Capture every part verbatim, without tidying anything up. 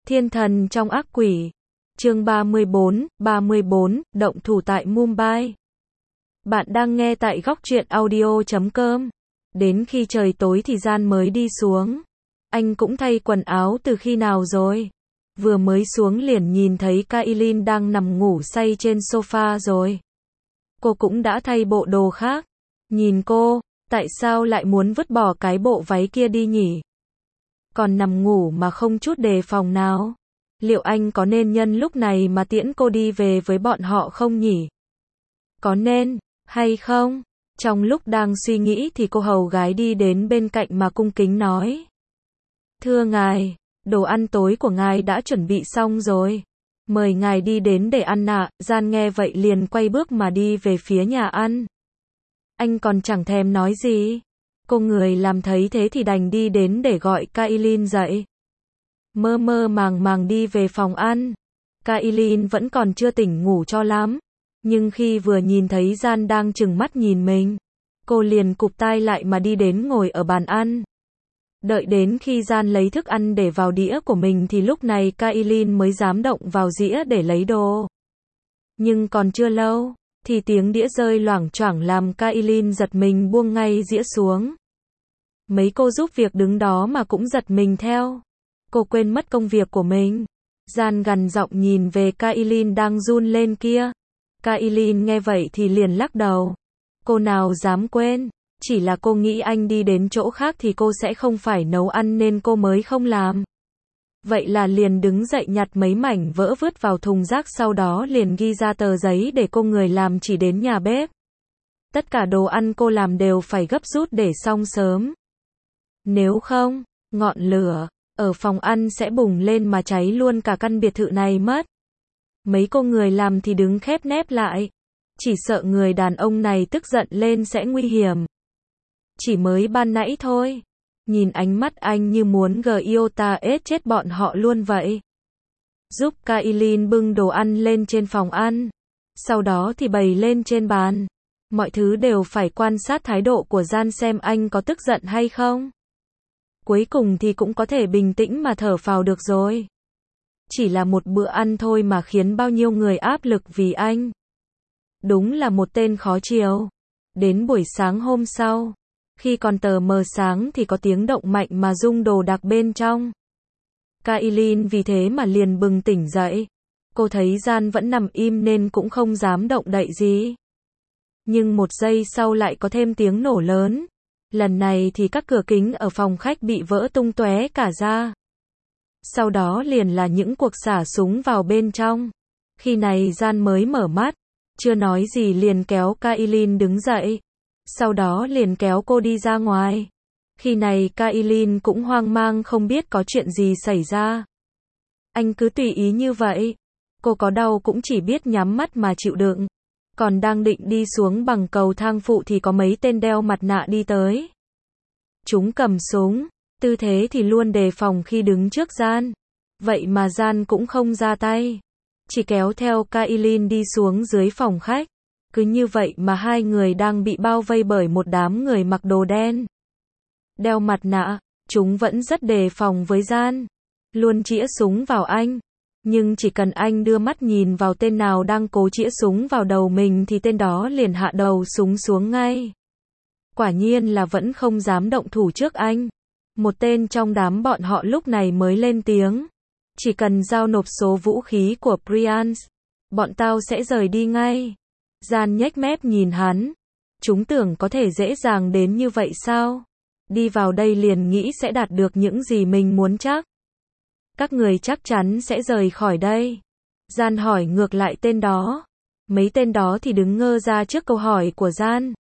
Thiên thần trong ác quỷ. Chương ba mươi bốn, ba mươi bốn, động thủ tại Mumbai. Bạn đang nghe tại góc truyện audio chấm com. Đến khi trời tối thì Gian mới đi xuống. Anh cũng thay quần áo từ khi nào rồi? Vừa mới xuống liền nhìn thấy Kailin đang nằm ngủ say trên sofa rồi. Cô cũng đã thay bộ đồ khác. Nhìn cô, tại sao lại muốn vứt bỏ cái bộ váy kia đi nhỉ? Còn nằm ngủ mà không chút đề phòng nào. Liệu anh có nên nhân lúc này mà tiễn cô đi về với bọn họ không nhỉ? Có nên, hay không? Trong lúc đang suy nghĩ thì cô hầu gái đi đến bên cạnh mà cung kính nói. Thưa ngài, đồ ăn tối của ngài đã chuẩn bị xong rồi. Mời ngài đi đến để ăn ạ. Gian nghe vậy liền quay bước mà đi về phía nhà ăn. Anh còn chẳng thèm nói gì. Cô người làm thấy thế thì đành đi đến để gọi Kailin dậy. Mơ mơ màng màng đi về phòng ăn. Kailin vẫn còn chưa tỉnh ngủ cho lắm. Nhưng khi vừa nhìn thấy Gian đang trừng mắt nhìn mình, cô liền cụp tai lại mà đi đến ngồi ở bàn ăn. Đợi đến khi Gian lấy thức ăn để vào đĩa của mình thì lúc này Kailin mới dám động vào dĩa để lấy đồ. Nhưng còn chưa lâu, thì tiếng đĩa rơi loảng choảng làm Kailin giật mình buông ngay dĩa xuống. Mấy cô giúp việc đứng đó mà cũng giật mình theo. Cô quên mất công việc của mình. Gian gằn giọng nhìn về Kailin đang run lên kia. Kailin nghe vậy thì liền lắc đầu. Cô nào dám quên, chỉ là cô nghĩ anh đi đến chỗ khác thì cô sẽ không phải nấu ăn nên cô mới không làm. Vậy là liền đứng dậy nhặt mấy mảnh vỡ vứt vào thùng rác, sau đó liền ghi ra tờ giấy để cô người làm chỉ đến nhà bếp. Tất cả đồ ăn cô làm đều phải gấp rút để xong sớm. Nếu không, ngọn lửa ở phòng ăn sẽ bùng lên mà cháy luôn cả căn biệt thự này mất. Mấy cô người làm thì đứng khép nép lại. Chỉ sợ người đàn ông này tức giận lên sẽ nguy hiểm. Chỉ mới ban nãy thôi. Nhìn ánh mắt anh như muốn giota ết chết bọn họ luôn vậy. Giúp Kailin bưng đồ ăn lên trên phòng ăn. Sau đó thì bày lên trên bàn. Mọi thứ đều phải quan sát thái độ của Gian xem anh có tức giận hay không. Cuối cùng thì cũng có thể bình tĩnh mà thở phào được rồi. Chỉ là một bữa ăn thôi mà khiến bao nhiêu người áp lực vì anh. Đúng là một tên khó chiều. Đến buổi sáng hôm sau, khi còn tờ mờ sáng thì có tiếng động mạnh mà rung đồ đạc bên trong. Kailin vì thế mà liền bừng tỉnh dậy. Cô thấy Gian vẫn nằm im nên cũng không dám động đậy gì. Nhưng một giây sau lại có thêm tiếng nổ lớn. Lần này thì các cửa kính ở phòng khách bị vỡ tung tóe cả ra. Sau đó liền là những cuộc xả súng vào bên trong. Khi này Gian mới mở mắt, chưa nói gì liền kéo Kailin đứng dậy. Sau đó liền kéo cô đi ra ngoài. Khi này Kailin cũng hoang mang không biết có chuyện gì xảy ra. Anh cứ tùy ý như vậy. Cô có đau cũng chỉ biết nhắm mắt mà chịu đựng. Còn đang định đi xuống bằng cầu thang phụ thì có mấy tên đeo mặt nạ đi tới. Chúng cầm súng, tư thế thì luôn đề phòng khi đứng trước Gian. Vậy mà Gian cũng không ra tay. Chỉ kéo theo Kailin đi xuống dưới phòng khách. Cứ như vậy mà hai người đang bị bao vây bởi một đám người mặc đồ đen. Đeo mặt nạ, chúng vẫn rất đề phòng với Gian. Luôn chĩa súng vào anh. Nhưng chỉ cần anh đưa mắt nhìn vào tên nào đang cố chĩa súng vào đầu mình thì tên đó liền hạ đầu súng xuống ngay. Quả nhiên là vẫn không dám động thủ trước anh. Một tên trong đám bọn họ lúc này mới lên tiếng. Chỉ cần giao nộp số vũ khí của Priyansh, bọn tao sẽ rời đi ngay. Gian nhếch mép nhìn hắn. Chúng tưởng có thể dễ dàng đến như vậy sao? Đi vào đây liền nghĩ sẽ đạt được những gì mình muốn chắc. Các người chắc chắn sẽ rời khỏi đây. Gian hỏi ngược lại tên đó. Mấy tên đó thì đứng ngơ ra trước câu hỏi của Gian.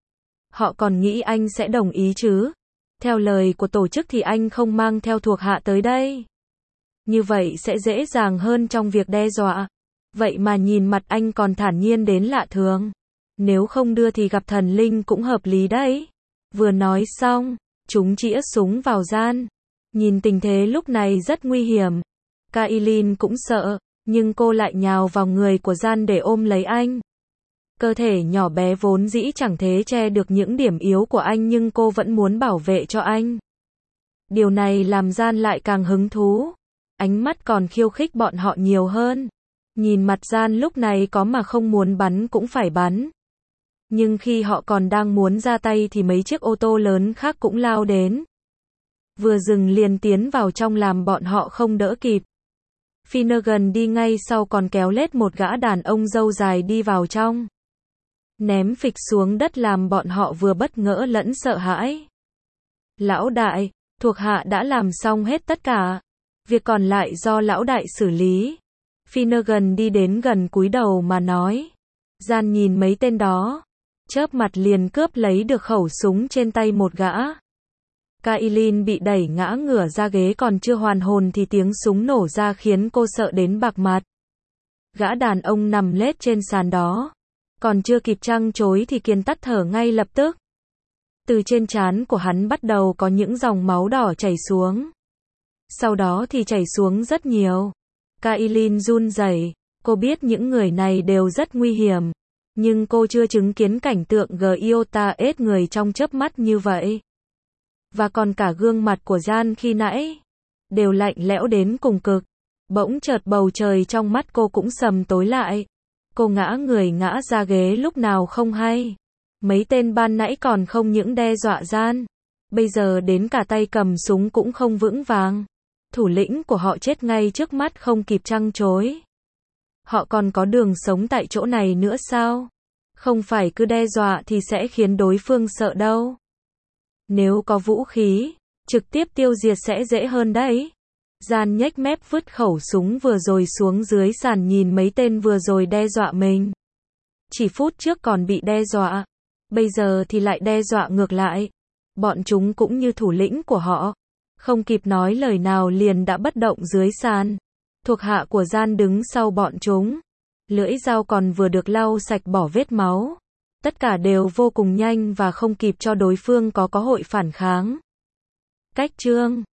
Họ còn nghĩ anh sẽ đồng ý chứ? Theo lời của tổ chức thì anh không mang theo thuộc hạ tới đây. Như vậy sẽ dễ dàng hơn trong việc đe dọa. Vậy mà nhìn mặt anh còn thản nhiên đến lạ thường. Nếu không đưa thì gặp thần linh cũng hợp lý đấy. Vừa nói xong, chúng chĩa súng vào Gian. Nhìn tình thế lúc này rất nguy hiểm. Kailin cũng sợ, nhưng cô lại nhào vào người của Gian để ôm lấy anh. Cơ thể nhỏ bé vốn dĩ chẳng thể che được những điểm yếu của anh nhưng cô vẫn muốn bảo vệ cho anh. Điều này làm Gian lại càng hứng thú. ánh mắt còn khiêu khích bọn họ nhiều hơn. Nhìn mặt gian lúc này có mà không muốn bắn cũng phải bắn. Nhưng khi họ còn đang muốn ra tay thì mấy chiếc ô tô lớn khác cũng lao đến. Vừa dừng liền tiến vào trong làm bọn họ không đỡ kịp. Finnegan đi ngay sau còn kéo lết một gã đàn ông râu dài đi vào trong. Ném phịch xuống đất làm bọn họ vừa bất ngỡ lẫn sợ hãi. Lão đại, thuộc hạ đã làm xong hết tất cả. Việc còn lại do lão đại xử lý. Finnegan đi đến gần cúi đầu mà nói. Gian nhìn mấy tên đó. Chớp mặt liền cướp lấy được khẩu súng trên tay một gã. Kailin bị đẩy ngã ngửa ra ghế còn chưa hoàn hồn thì tiếng súng nổ ra khiến cô sợ đến bạc mặt. Gã đàn ông nằm lết trên sàn đó. Còn chưa kịp trăng chối thì Kiên tắt thở ngay lập tức. Từ trên trán của hắn bắt đầu có những dòng máu đỏ chảy xuống. Sau đó thì chảy xuống rất nhiều. Kailin run rẩy, cô biết những người này đều rất nguy hiểm. Nhưng cô chưa chứng kiến cảnh tượng Giota ết người trong chớp mắt như vậy. Và còn cả gương mặt của Gian khi nãy. Đều lạnh lẽo đến cùng cực. Bỗng chợt bầu trời trong mắt cô cũng sầm tối lại. Cô ngã người ngã ra ghế lúc nào không hay. Mấy tên ban nãy còn không những đe dọa Gian. Bây giờ đến cả tay cầm súng cũng không vững vàng. Thủ lĩnh của họ chết ngay trước mắt không kịp trăng chối. Họ còn có đường sống tại chỗ này nữa sao? Không phải cứ đe dọa thì sẽ khiến đối phương sợ đâu. Nếu có vũ khí, trực tiếp tiêu diệt sẽ dễ hơn đấy. Gian nhếch mép vứt khẩu súng vừa rồi xuống dưới sàn nhìn mấy tên vừa rồi đe dọa mình. Chỉ phút trước còn bị đe dọa. Bây giờ thì lại đe dọa ngược lại. Bọn chúng cũng như thủ lĩnh của họ. Không kịp nói lời nào liền đã bất động dưới sàn. Thuộc hạ của Gian đứng sau bọn chúng. Lưỡi dao còn vừa được lau sạch bỏ vết máu. Tất cả đều vô cùng nhanh và không kịp cho đối phương có cơ hội phản kháng. Cách chương